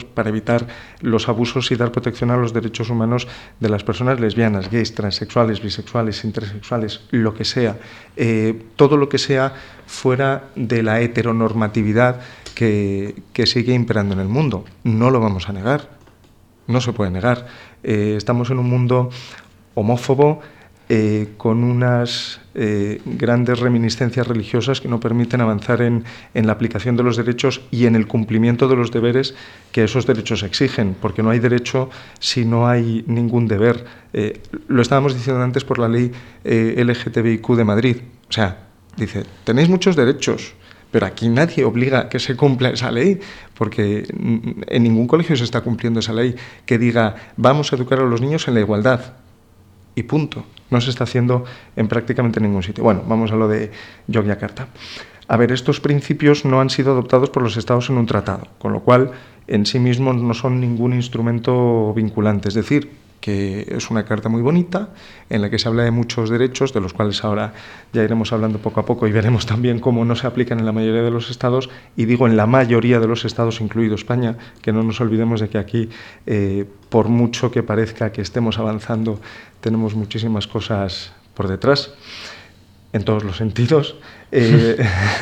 evitar los abusos y dar protección a los derechos humanos de las personas lesbianas, gays, transexuales, bisexuales, intersexuales, lo que sea, eh, todo lo que sea fuera de la heteronormatividad que, que sigue imperando en el mundo. No lo vamos a negar, no se puede negar. Eh, estamos en un mundo homófobo, Eh, con unas eh, grandes reminiscencias religiosas que no permiten avanzar en, en la aplicación de los derechos y en el cumplimiento de los deberes que esos derechos exigen, porque no hay derecho si no hay ningún deber. Eh, lo estábamos diciendo antes por la ley eh, L G T B I Q de Madrid. O sea, dice, tenéis muchos derechos, pero aquí nadie obliga a que se cumpla esa ley, porque en ningún colegio se está cumpliendo esa ley que diga, vamos a educar a los niños en la igualdad. Y punto. No se está haciendo en prácticamente ningún sitio. Bueno, vamos a lo de Yogyakarta. A ver, estos principios no han sido adoptados por los Estados en un tratado, con lo cual en sí mismos no son ningún instrumento vinculante. Es decir, que es una carta muy bonita en la que se habla de muchos derechos, de los cuales ahora ya iremos hablando poco a poco y veremos también cómo no se aplican en la mayoría de los estados, y digo en la mayoría de los estados, incluido España, que no nos olvidemos de que aquí, eh, por mucho que parezca que estemos avanzando, tenemos muchísimas cosas por detrás, en todos los sentidos. Eh,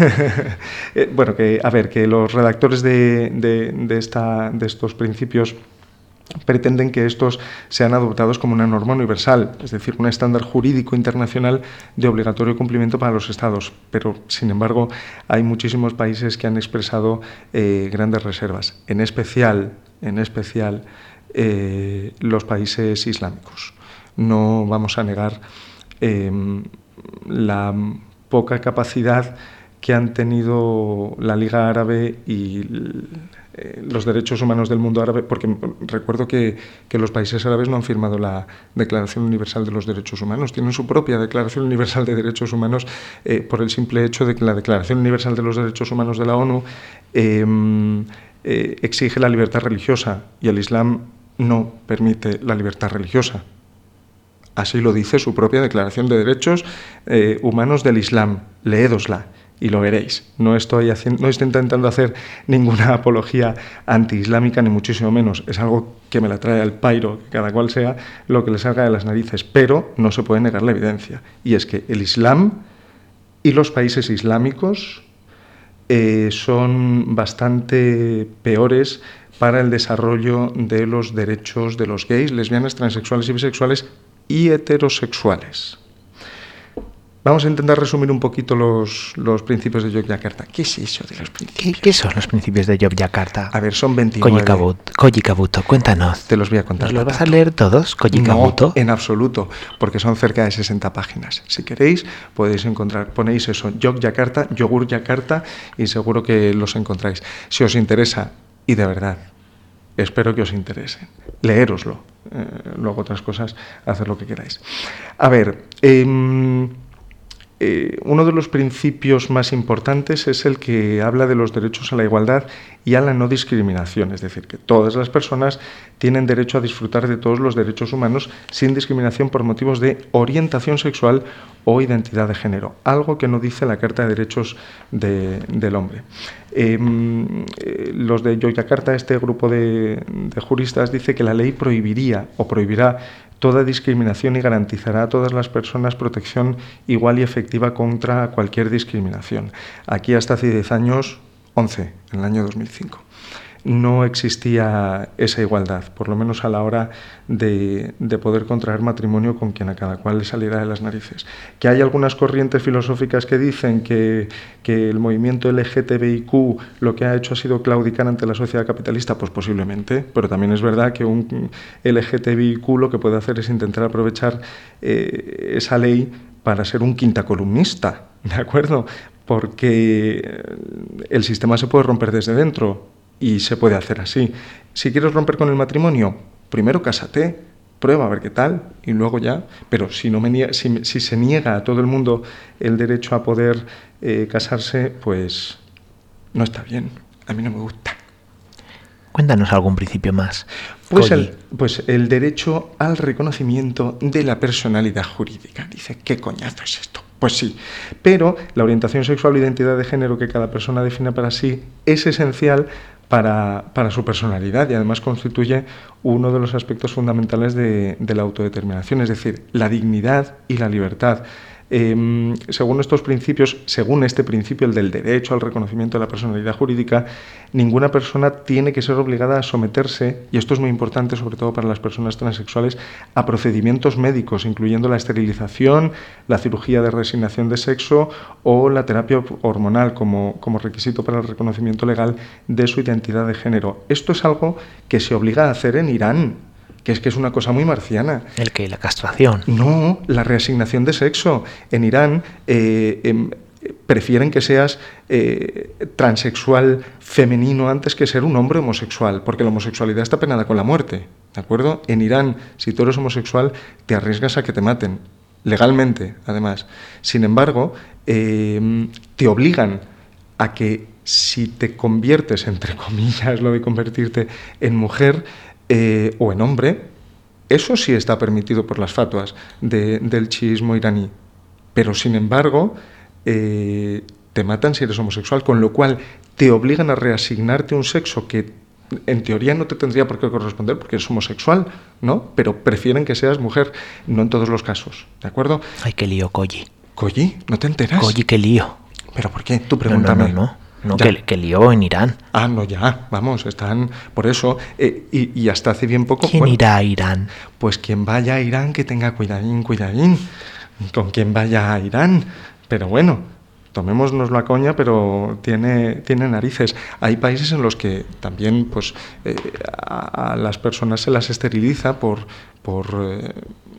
eh, bueno, que a ver, que los redactores de, de, de, esta, de estos principios pretenden que estos sean adoptados como una norma universal, es decir, un estándar jurídico internacional de obligatorio cumplimiento para los Estados. Pero, sin embargo, hay muchísimos países que han expresado eh, grandes reservas, en especial, en especial eh, los países islámicos. No vamos a negar eh, la poca capacidad que han tenido la Liga Árabe y eh, los derechos humanos del mundo árabe, porque recuerdo que, que los países árabes no han firmado la Declaración Universal de los Derechos Humanos, tienen su propia Declaración Universal de Derechos Humanos eh, por el simple hecho de que la Declaración Universal de los Derechos Humanos de la ONU eh, eh, exige la libertad religiosa y el Islam no permite la libertad religiosa. Así lo dice su propia Declaración de Derechos eh, Humanos del Islam. Leédosla y lo veréis. No estoy, haciendo, no estoy intentando hacer ninguna apología antiislámica, ni muchísimo menos. Es algo que me la trae al pairo, que cada cual sea lo que le salga de las narices. Pero no se puede negar la evidencia. Y es que el Islam y los países islámicos eh, son bastante peores para el desarrollo de los derechos de los gays, lesbianas, transexuales y bisexuales y heterosexuales. Vamos a intentar resumir un poquito los, los principios de Yogyakarta. ¿Qué es eso de los principios? ¿Qué, qué son los principios de Yogyakarta? A ver, son veintinueve. Koji Kabuto, cuéntanos. Te los voy a contar. ¿Los vas a leer todos, Koji Kabuto? No, en absoluto, porque son cerca de sesenta páginas. Si queréis, podéis encontrar, ponéis eso, Yogyakarta, Yogur Yakarta, y seguro que los encontráis. Si os interesa, y de verdad, espero que os interesen, leéroslo. Eh, luego otras cosas, hacer lo que queráis. A ver, eh, eh, uno de los principios más importantes es el que habla de los derechos a la igualdad y a la no discriminación, es decir, que todas las personas tienen derecho a disfrutar de todos los derechos humanos sin discriminación por motivos de orientación sexual o identidad de género, algo que no dice la Carta de Derechos de, del Hombre. Eh, eh, los de Yogyakarta, este grupo de, de juristas, dice que la ley prohibiría o prohibirá toda discriminación y garantizará a todas las personas protección igual y efectiva contra cualquier discriminación. Aquí hasta hace diez años, once, en el año dos mil cinco, no existía esa igualdad, por lo menos a la hora de, de poder contraer matrimonio con quien a cada cual le saliera de las narices. Que hay algunas corrientes filosóficas que dicen que, que el movimiento L G T B I Q lo que ha hecho ha sido claudicar ante la sociedad capitalista, pues posiblemente, pero también es verdad que un L G T B I Q lo que puede hacer es intentar aprovechar eh, esa ley para ser un quintacolumnista, ¿de acuerdo? Porque el sistema se puede romper desde dentro. Y se puede hacer así. Si quieres romper con el matrimonio, primero cásate, prueba a ver qué tal, y luego ya. Pero si, no me niega, si, si se niega a todo el mundo el derecho a poder eh, casarse, pues no está bien. A mí no me gusta. Cuéntanos algún principio más. Pues el, pues el derecho al reconocimiento de la personalidad jurídica. Dice, ¿qué coñazo es esto? Pues sí, pero la orientación sexual o identidad de género que cada persona define para sí es esencial para, para su personalidad y además constituye uno de los aspectos fundamentales de, de la autodeterminación, es decir, la dignidad y la libertad. Eh, según estos principios, según este principio, el del derecho al reconocimiento de la personalidad jurídica, ninguna persona tiene que ser obligada a someterse, y esto es muy importante sobre todo para las personas transexuales, a procedimientos médicos, incluyendo la esterilización, la cirugía de reasignación de sexo o la terapia hormonal como, como requisito para el reconocimiento legal de su identidad de género. Esto es algo que se obliga a hacer en Irán, que es que es una cosa muy marciana. ¿El qué? ¿La castración? No, la reasignación de sexo. En Irán eh, eh, prefieren que seas eh, transexual femenino antes que ser un hombre homosexual, porque la homosexualidad está penada con la muerte, ¿de acuerdo? En Irán, si tú eres homosexual, te arriesgas a que te maten, legalmente, además. Sin embargo, eh, te obligan a que si te conviertes, entre comillas, lo de convertirte en mujer, Eh, o en hombre, eso sí está permitido por las fatuas de, del chiismo iraní. Pero, sin embargo, eh, te matan si eres homosexual, con lo cual te obligan a reasignarte un sexo que en teoría no te tendría por qué corresponder porque eres homosexual, ¿no? Pero prefieren que seas mujer, no en todos los casos, ¿de acuerdo? Ay, qué lío, Colli. ¿Colli? ¿No te enteras? Colli, qué lío. ¿Pero por qué? Tú pregúntame. No, no, no. no. No, que, que lió en Irán. Ah, no, ya, vamos, están por eso. Eh, y, y hasta hace bien poco... ¿Quién bueno, irá a Irán? Pues quien vaya a Irán que tenga cuidadín, cuidadín, con quien vaya a Irán. Pero bueno, tomémonos la coña, pero tiene, tiene narices. Hay países en los que también pues eh, a, a las personas se las esteriliza por, por eh,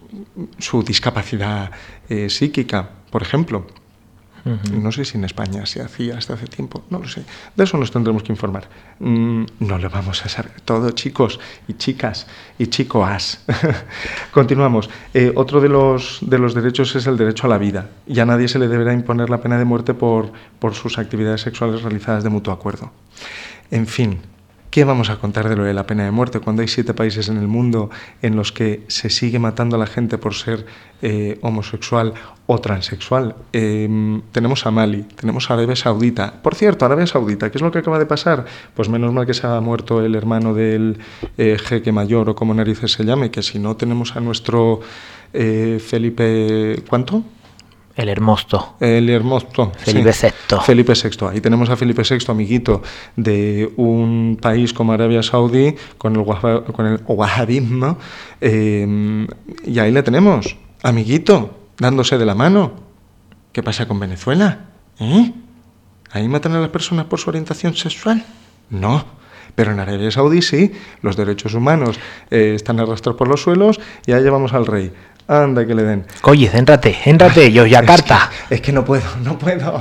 su discapacidad eh, psíquica, por ejemplo. Uh-huh. No sé si en España se hacía hasta hace tiempo, no lo sé. De eso nos tendremos que informar. Mm, no lo vamos a saber todo, chicos y chicas y chicoas. Continuamos. Eh, otro de los, de los derechos es el derecho a la vida. Y a nadie se le deberá imponer la pena de muerte por, por sus actividades sexuales realizadas de mutuo acuerdo. En fin, ¿qué vamos a contar de lo de la pena de muerte cuando hay siete países en el mundo en los que se sigue matando a la gente por ser eh, homosexual o transexual? Eh, tenemos a Mali, tenemos a Arabia Saudita. Por cierto, Arabia Saudita, ¿qué es lo que acaba de pasar? Pues menos mal que se ha muerto el hermano del eh, jeque mayor o como narices se llame, que si no tenemos a nuestro eh, Felipe... ¿Cuánto? El Hermoso. El Hermoso. Felipe sí. sexto. Felipe sexto. Ahí tenemos a Felipe sexto, amiguito de un país como Arabia Saudí, con el, con el wahabismo. Eh, y ahí le tenemos, amiguito, dándose de la mano. ¿Qué pasa con Venezuela? ¿Eh? ¿Ahí matan a las personas por su orientación sexual? No. Pero en Arabia Saudí sí, los derechos humanos eh, están arrastrados por los suelos y ahí llevamos al rey. Anda, que le den. Oye, céntrate, céntrate, yo Yakarta. Es que, es que no puedo, no puedo.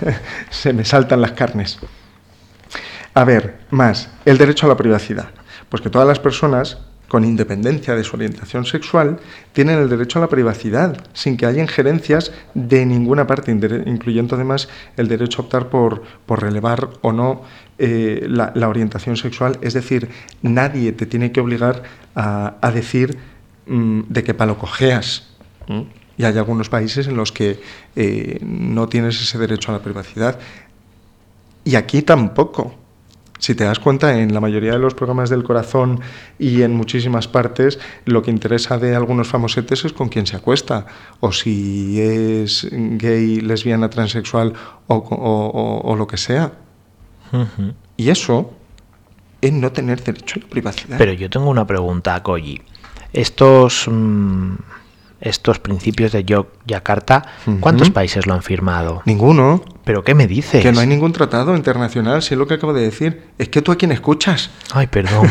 Se me saltan las carnes. A ver, más, el derecho a la privacidad. Pues que todas las personas, con independencia de su orientación sexual, tienen el derecho a la privacidad, sin que haya injerencias de ninguna parte, incluyendo además el derecho a optar por, por relevar o no eh, la, la orientación sexual. Es decir, nadie te tiene que obligar a, a decir de qué palo cojeas. ¿Mm? Y hay algunos países en los que eh, no tienes ese derecho a la privacidad. Y aquí tampoco. Si te das cuenta, en la mayoría de los programas del corazón y en muchísimas partes, lo que interesa de algunos famosetes es con quién se acuesta, o si es gay, lesbiana, transexual o, o, o, o lo que sea. Uh-huh. Y eso es no tener derecho a la privacidad. Pero yo tengo una pregunta, Colli. Estos, mmm, estos principios de Yakarta, ¿cuántos uh-huh. países lo han firmado? Ninguno. ¿Pero qué me dices? Que no hay ningún tratado internacional, si es lo que acabo de decir. Es que tú a quién escuchas. Ay, perdón.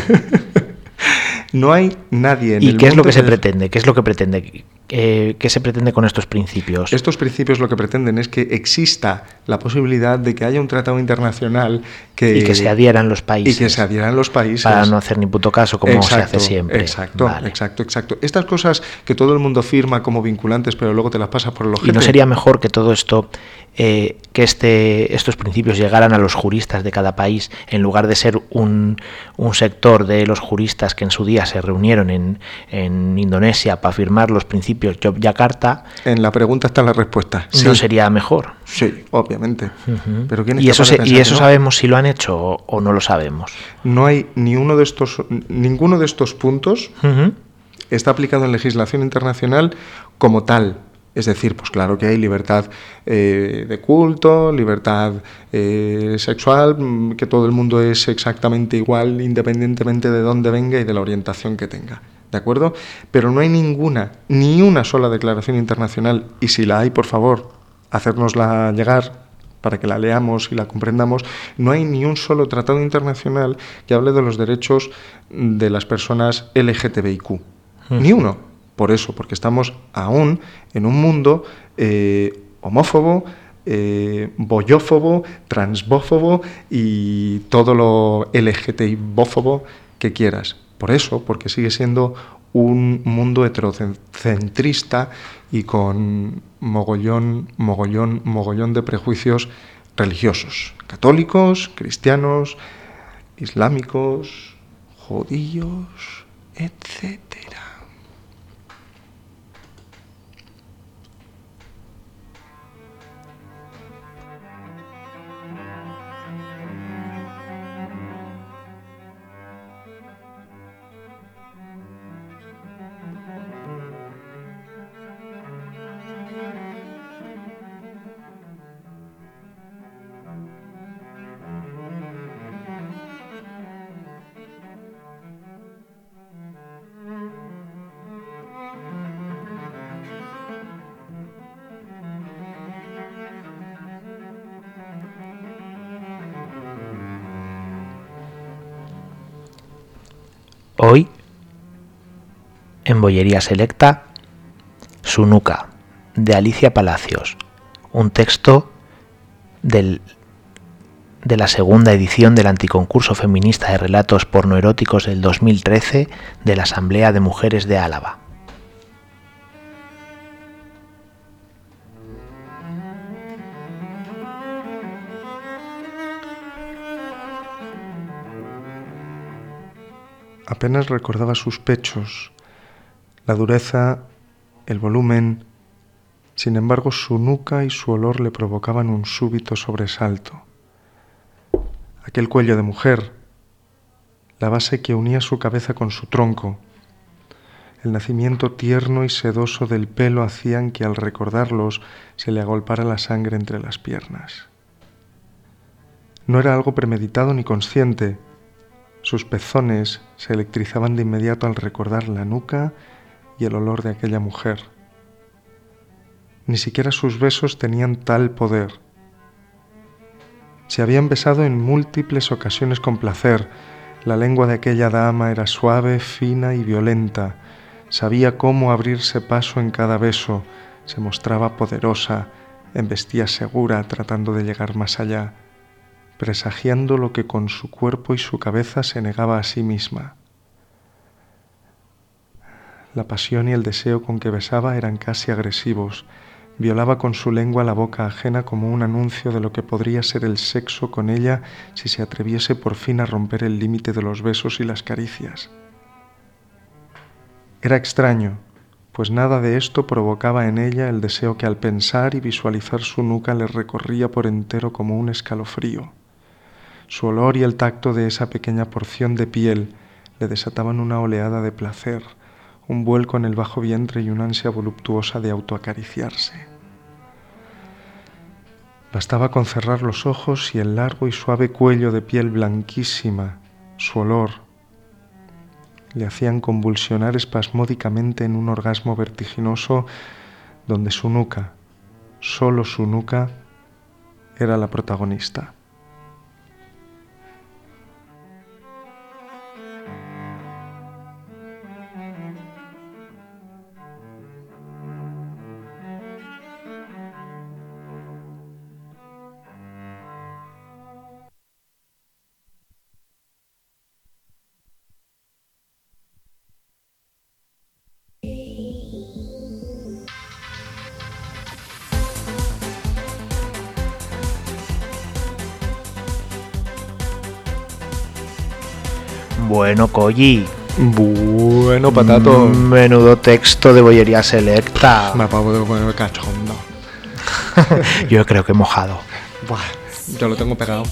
No hay nadie en ¿Y el qué es lo que mundo se que... pretende? ¿Qué es lo que pretende? Eh, ¿Qué se pretende con estos principios? Estos principios lo que pretenden es que exista la posibilidad de que haya un tratado internacional que... Y que se adhieran los países. Y que se adhieran los países. Para no hacer ni puto caso, como exacto, se hace siempre. Exacto, vale. exacto, exacto. Estas cosas que todo el mundo firma como vinculantes, pero luego te las pasa por el ojete. ¿Y no sería mejor que todo esto, eh, que este, estos principios llegaran a los juristas de cada país, en lugar de ser un, un sector de los juristas que en su día se reunieron en, en Indonesia para firmar los principios principio Yogyakarta, en la pregunta está la respuesta. Sí. ¿No sería mejor? Sí, obviamente. Uh-huh. Pero ¿quién es ¿Y eso, se, ¿y eso no? sabemos si lo han hecho o, o no lo sabemos? No hay ni uno de estos, ninguno de estos puntos uh-huh. está aplicado en legislación internacional como tal. Es decir, pues claro que hay libertad eh, de culto, libertad eh, sexual, que todo el mundo es exactamente igual independientemente de dónde venga y de la orientación que tenga, ¿de acuerdo? Pero no hay ninguna, ni una sola declaración internacional, y si la hay, por favor, hacérnosla llegar para que la leamos y la comprendamos. No hay ni un solo tratado internacional que hable de los derechos de las personas L G T B I Q, uh-huh. ni uno. Por eso, porque estamos aún en un mundo eh, homófobo, eh, boyófobo, transbófobo y todo lo L G T I-bófobo que quieras. Por eso, porque sigue siendo un mundo heterocentrista y con mogollón, mogollón, mogollón de prejuicios religiosos. Católicos, cristianos, islámicos, judíos, etcétera. Hoy, en Bollería Selecta, Sunuka, de Alicia Palacios, un texto del, de la segunda edición del Anticoncurso Feminista de Relatos Pornoeróticos del dos mil trece de la Asamblea de Mujeres de Álava. Apenas recordaba sus pechos, la dureza, el volumen. Sin embargo, su nuca y su olor le provocaban un súbito sobresalto. Aquel cuello de mujer, la base que unía su cabeza con su tronco, el nacimiento tierno y sedoso del pelo hacían que al recordarlos se le agolpara la sangre entre las piernas. No era algo premeditado ni consciente. Sus pezones se electrizaban de inmediato al recordar la nuca y el olor de aquella mujer. Ni siquiera sus besos tenían tal poder. Se habían besado en múltiples ocasiones con placer. La lengua de aquella dama era suave, fina y violenta. Sabía cómo abrirse paso en cada beso. Se mostraba poderosa, embestía segura, tratando de llegar más allá, presagiando lo que con su cuerpo y su cabeza se negaba a sí misma. La pasión y el deseo con que besaba eran casi agresivos. Violaba con su lengua la boca ajena como un anuncio de lo que podría ser el sexo con ella si se atreviese por fin a romper el límite de los besos y las caricias. Era extraño, pues nada de esto provocaba en ella el deseo que al pensar y visualizar su nuca le recorría por entero como un escalofrío. Su olor y el tacto de esa pequeña porción de piel le desataban una oleada de placer, un vuelco en el bajo vientre y una ansia voluptuosa de autoacariciarse. Bastaba con cerrar los ojos y el largo y suave cuello de piel blanquísima, su olor, le hacían convulsionar espasmódicamente en un orgasmo vertiginoso donde su nuca, solo su nuca, era la protagonista. Bueno, Colli, Bueno, Patato. Menudo texto de bollería selecta. Me acabo de poner cachondo. Yo creo que he mojado. Buah, yo lo tengo pegado.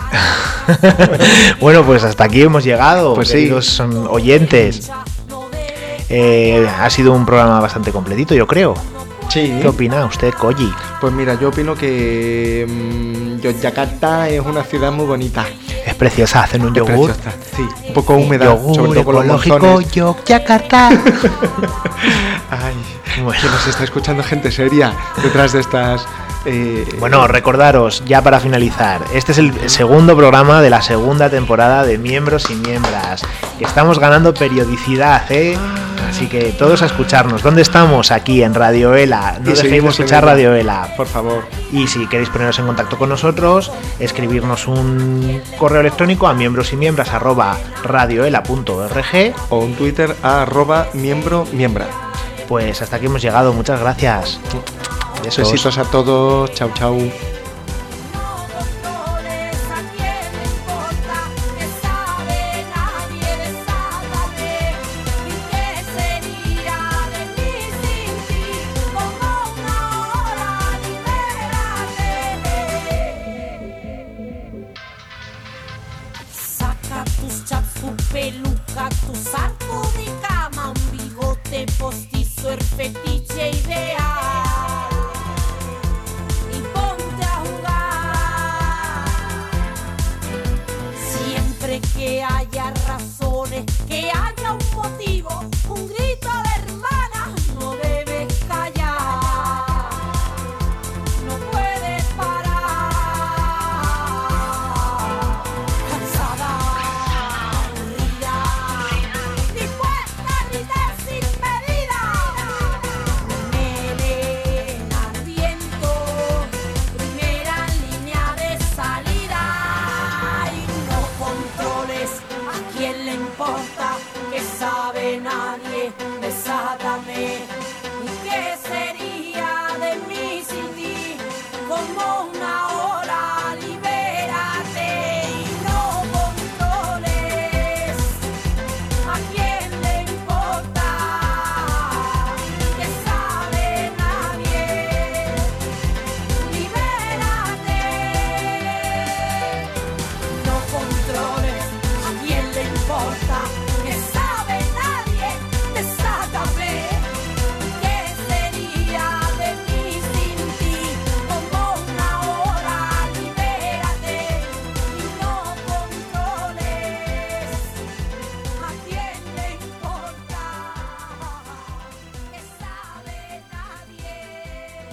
Bueno, pues hasta aquí hemos llegado, pues queridos sí. oyentes. Eh, ha sido un programa bastante completito, yo creo. Sí. ¿Qué opina usted, Koji? Pues mira, yo opino que mmm, Yogyakarta es una ciudad muy bonita. Es preciosa, hacen un Es yogur. preciosa, sí, un poco húmeda, yogur sobre todo con los ecológico, monzones. Yogyakarta. Ay, Bueno. que nos está escuchando gente seria detrás de estas... Eh, Bueno, recordaros, ya para finalizar, este es el segundo programa de la segunda temporada de Miembros y Miembras. Estamos ganando periodicidad, ¿eh? Así que todos a escucharnos. ¿Dónde estamos? Aquí en Radio Ela. No dejéis de escuchar Radio Ela, por favor. Y si queréis poneros en contacto con nosotros, escribirnos un correo electrónico a miembros y miembras arroba radioela punto org o un Twitter a arroba miembro miembra. Pues hasta aquí hemos llegado. Muchas gracias. Besos. Besitos a todos. Chau, chau.